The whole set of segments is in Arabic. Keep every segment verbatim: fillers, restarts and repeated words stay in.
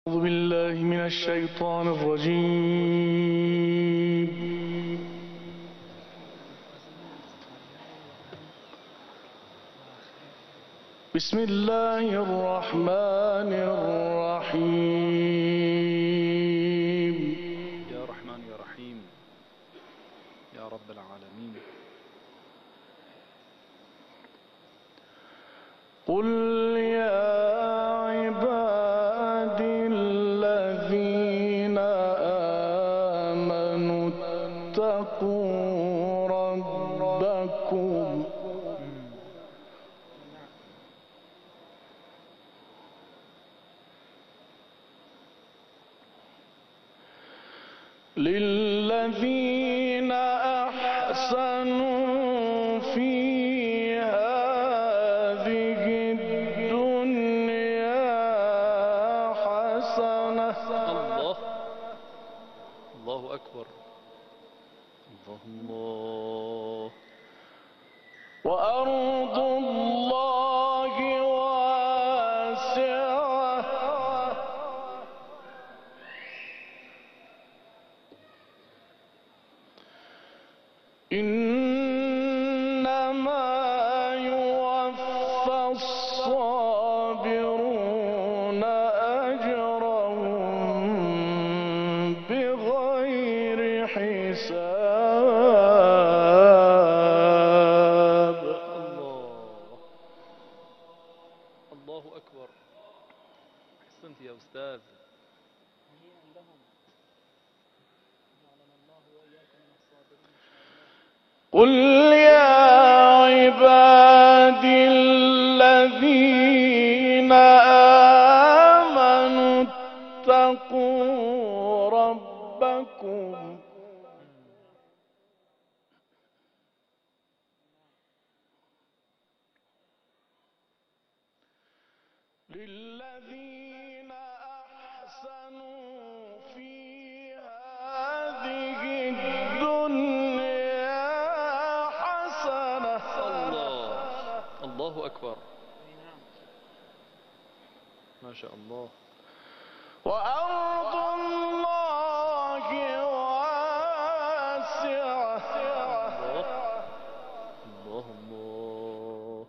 أعوذ بالله من الشيطان الرجيم. بسم الله الرحمن الرحيم. يا رحمن يا رحيم يا رب العالمين. قل يا عبادي الذين آمنوا اتقوا ربكم للذين أحسنوا في هذه الدنيا حسنة. الله الله أكبر. الله الله. وأرض الله واسعة إنما يوفى الصابرون أجرهم بغير حساب. الله الله أكبر. أحسنت يا أستاذ. قل يا عبادي الذين آمنوا اتقوا ربكم للذين أحسنوا في هذه الدنيا حسنة. الله الله أكبر. ما شاء الله. وأرض الله واسعة الله الله.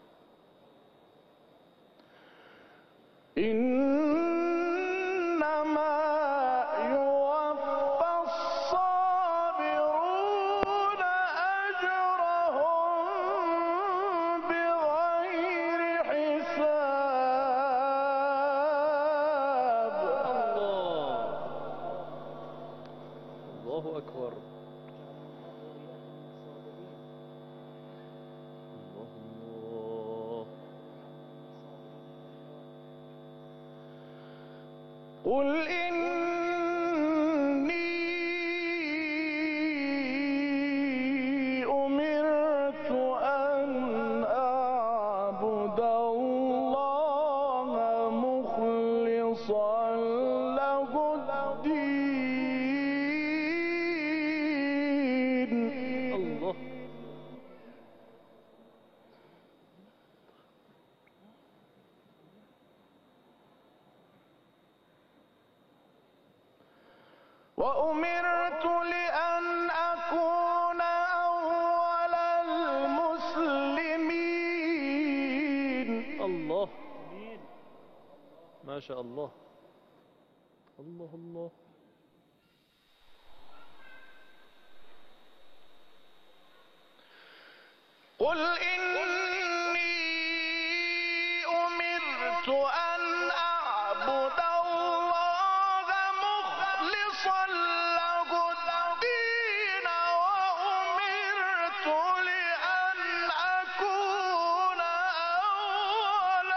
إنما يوفى الصابرون أجرهم بغير حساب. الله الله أكبر. الله الله. قل إني أمرت أن أعبد الله مخلصا له الدين. الله وأمرت لأن أكون أول المسلمين. الله. ما شاء الله. الله الله. قل إني أمرت أن أعبد الله مخلصا له الدين وأمرت لأن أكون أول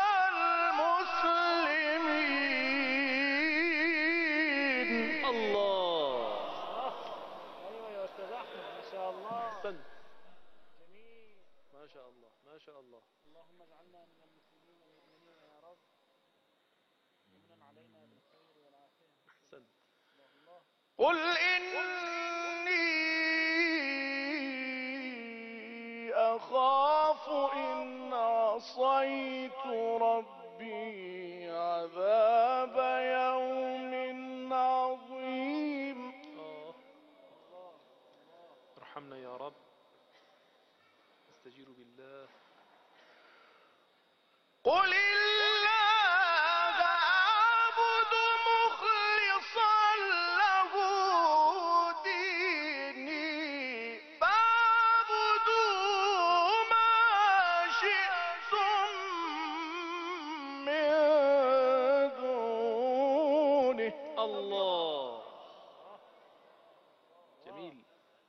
المسلمين. الله. ايوه يا استاذ احمد، ما شاء الله. أحسنت. جميل. ما شاء الله ما شاء الله. اللهم اجعلنا من المسلمين والمؤمنين يا رب. ومن علينا بالخير والعافيه. أحسنت. الله. قل إني أخاف إن عصيت ربي عذاب يوم الله. جميل.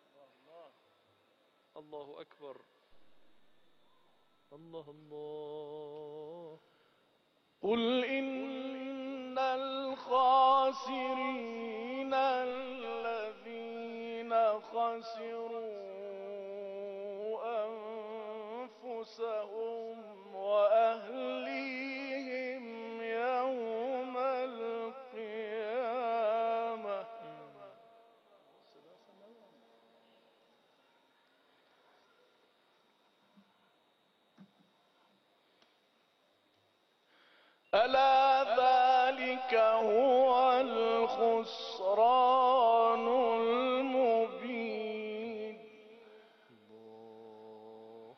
الله أكبر. الله الله. قل إن الخاسرين الذين خسروا أنفسهم وأهليهم يوم القيامة ألا ذلك هو الخسران المبين. الله.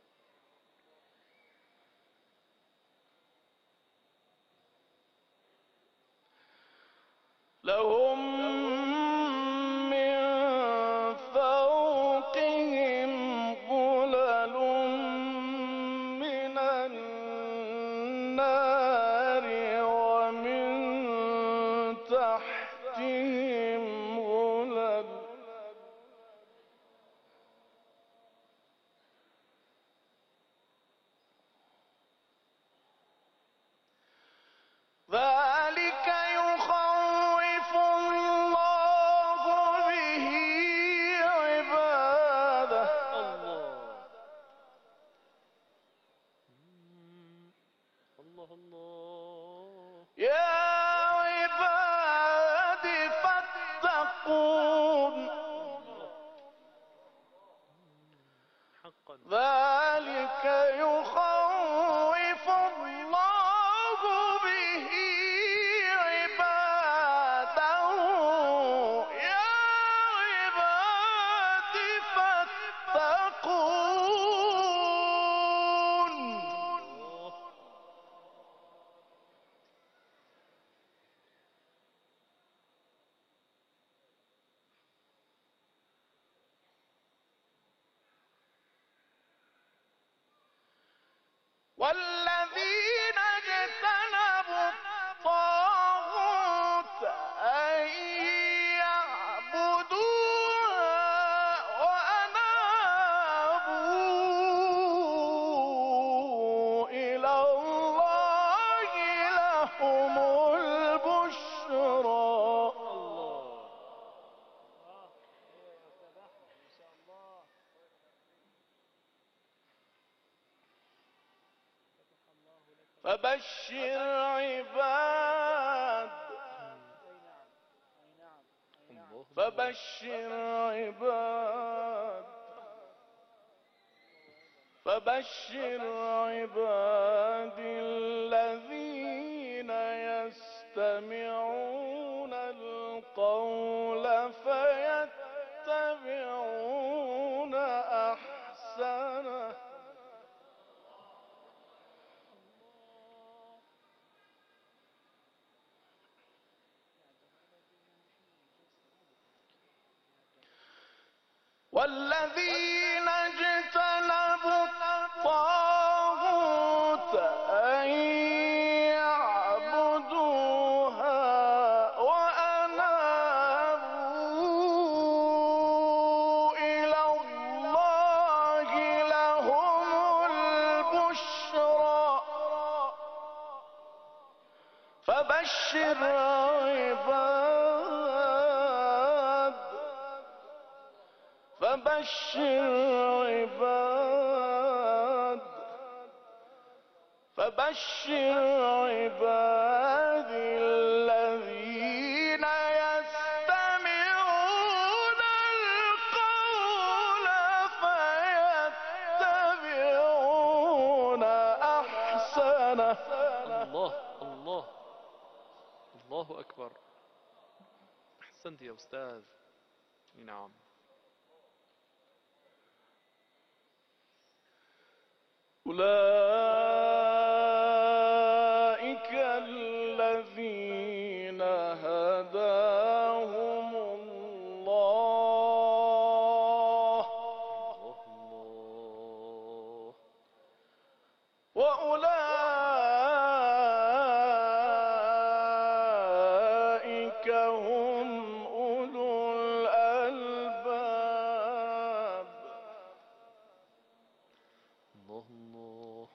لهم من فوقهم ظلل من النار ومن تحتهم ظلل ذلك يخوف الله به عباده. الله. الله الله. يا عباد فاتقون حقا. ذلك يخوف الله به عباده. يا عباد فاتقون. والذين اجتنبوا الطاغوت أن يعبدوها وأنابوا إلى الله لهم البشرى. فبشر عباد فبشر عباد فبشر عباد الذين يستمعون القول فيتبعون أحسنه. والذين اجتنبوا الطاغوت أن يعبدوها وأنابوا إلى الله لهم البشرى. فبشر عباد فبشر عباد فبشر عباد الذين يستمعون القول فيتبعون أحسنه. الله الله. الله أكبر. أحسنت يا أستاذ. نعم. أولئك الذين هداهم الله الله. وأولئك هم أولو الألباب. الله الله.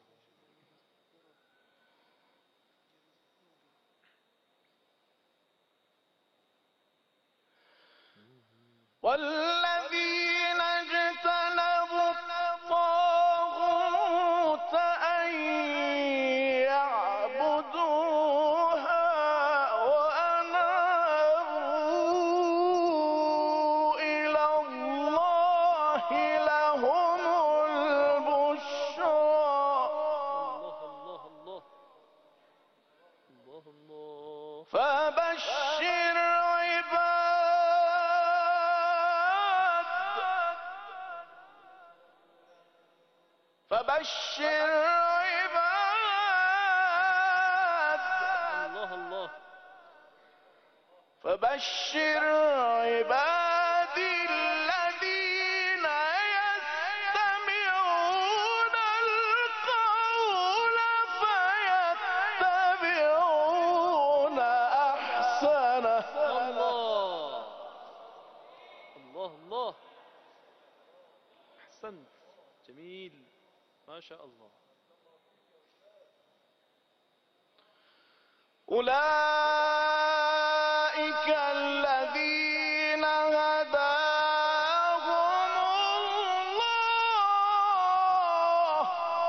والذين اجتنبوا الطاغوت أن يعبدوها وأنابوا إلى الله لهم البشرى. الله الله الله الله. فبشر عباد فبشر عباد الله الله. فبشر عبادي الذين يستمعون القول فيتبعون أحسنه. الله الله الله. أحسنت. جميل ما شاء الله. أولئك الذين هداهم الله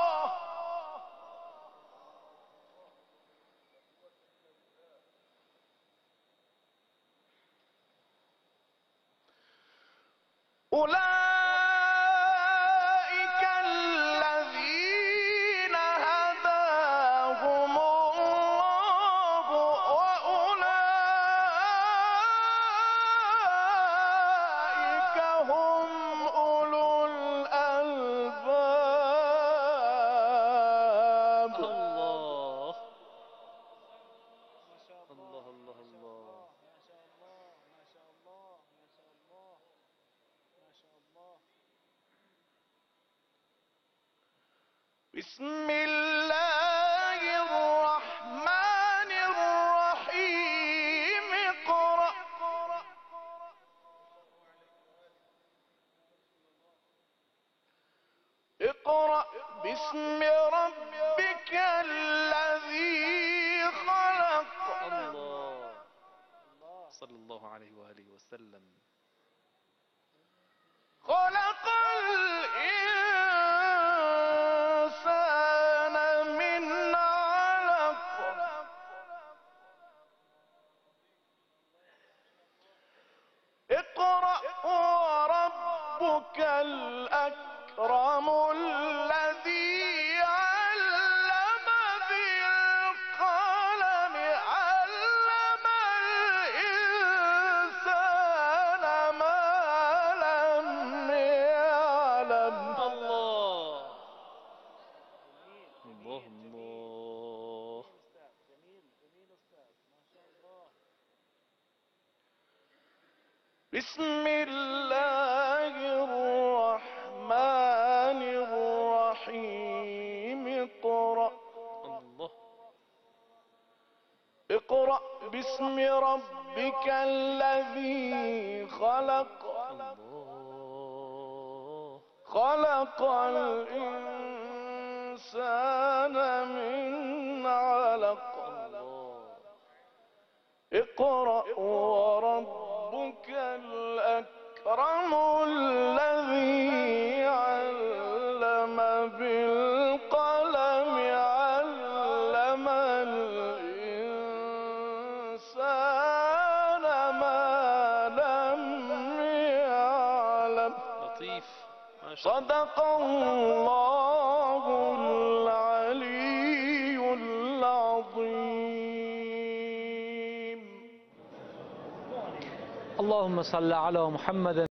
أولئك الذين هداهم الله وأولئك هم أولو الألباب. الله ما شاء الله الله الله الله. ما شاء الله ما شاء الله ما شاء الله ما شاء الله. بسم الله الرحمن الرحيم. اقرأ اقرأ باسم ربك الذي خلق. الله صلى الله عليه وآله وسلم. خلق الإنسان من علق. اقرأ وربك الأكرم الذي علم بالقلم علم الإنسان ما لم يعلم. الله جميل الله جميل الله. أستاذ. جميل جميل أستاذ. ما شاء الله. بسم الله الرحمن الرحيم. اقرأ الله اقرأ باسم ربك الذي خلق. الله. خلق الإنسان من علق. الله اقرأ وربك الأكرم الذي علم بالقلم علم الإنسان ما لم يعلم. لطيف ما شاء الله. صدق الله العلي العظيم. اللهم صل على محمد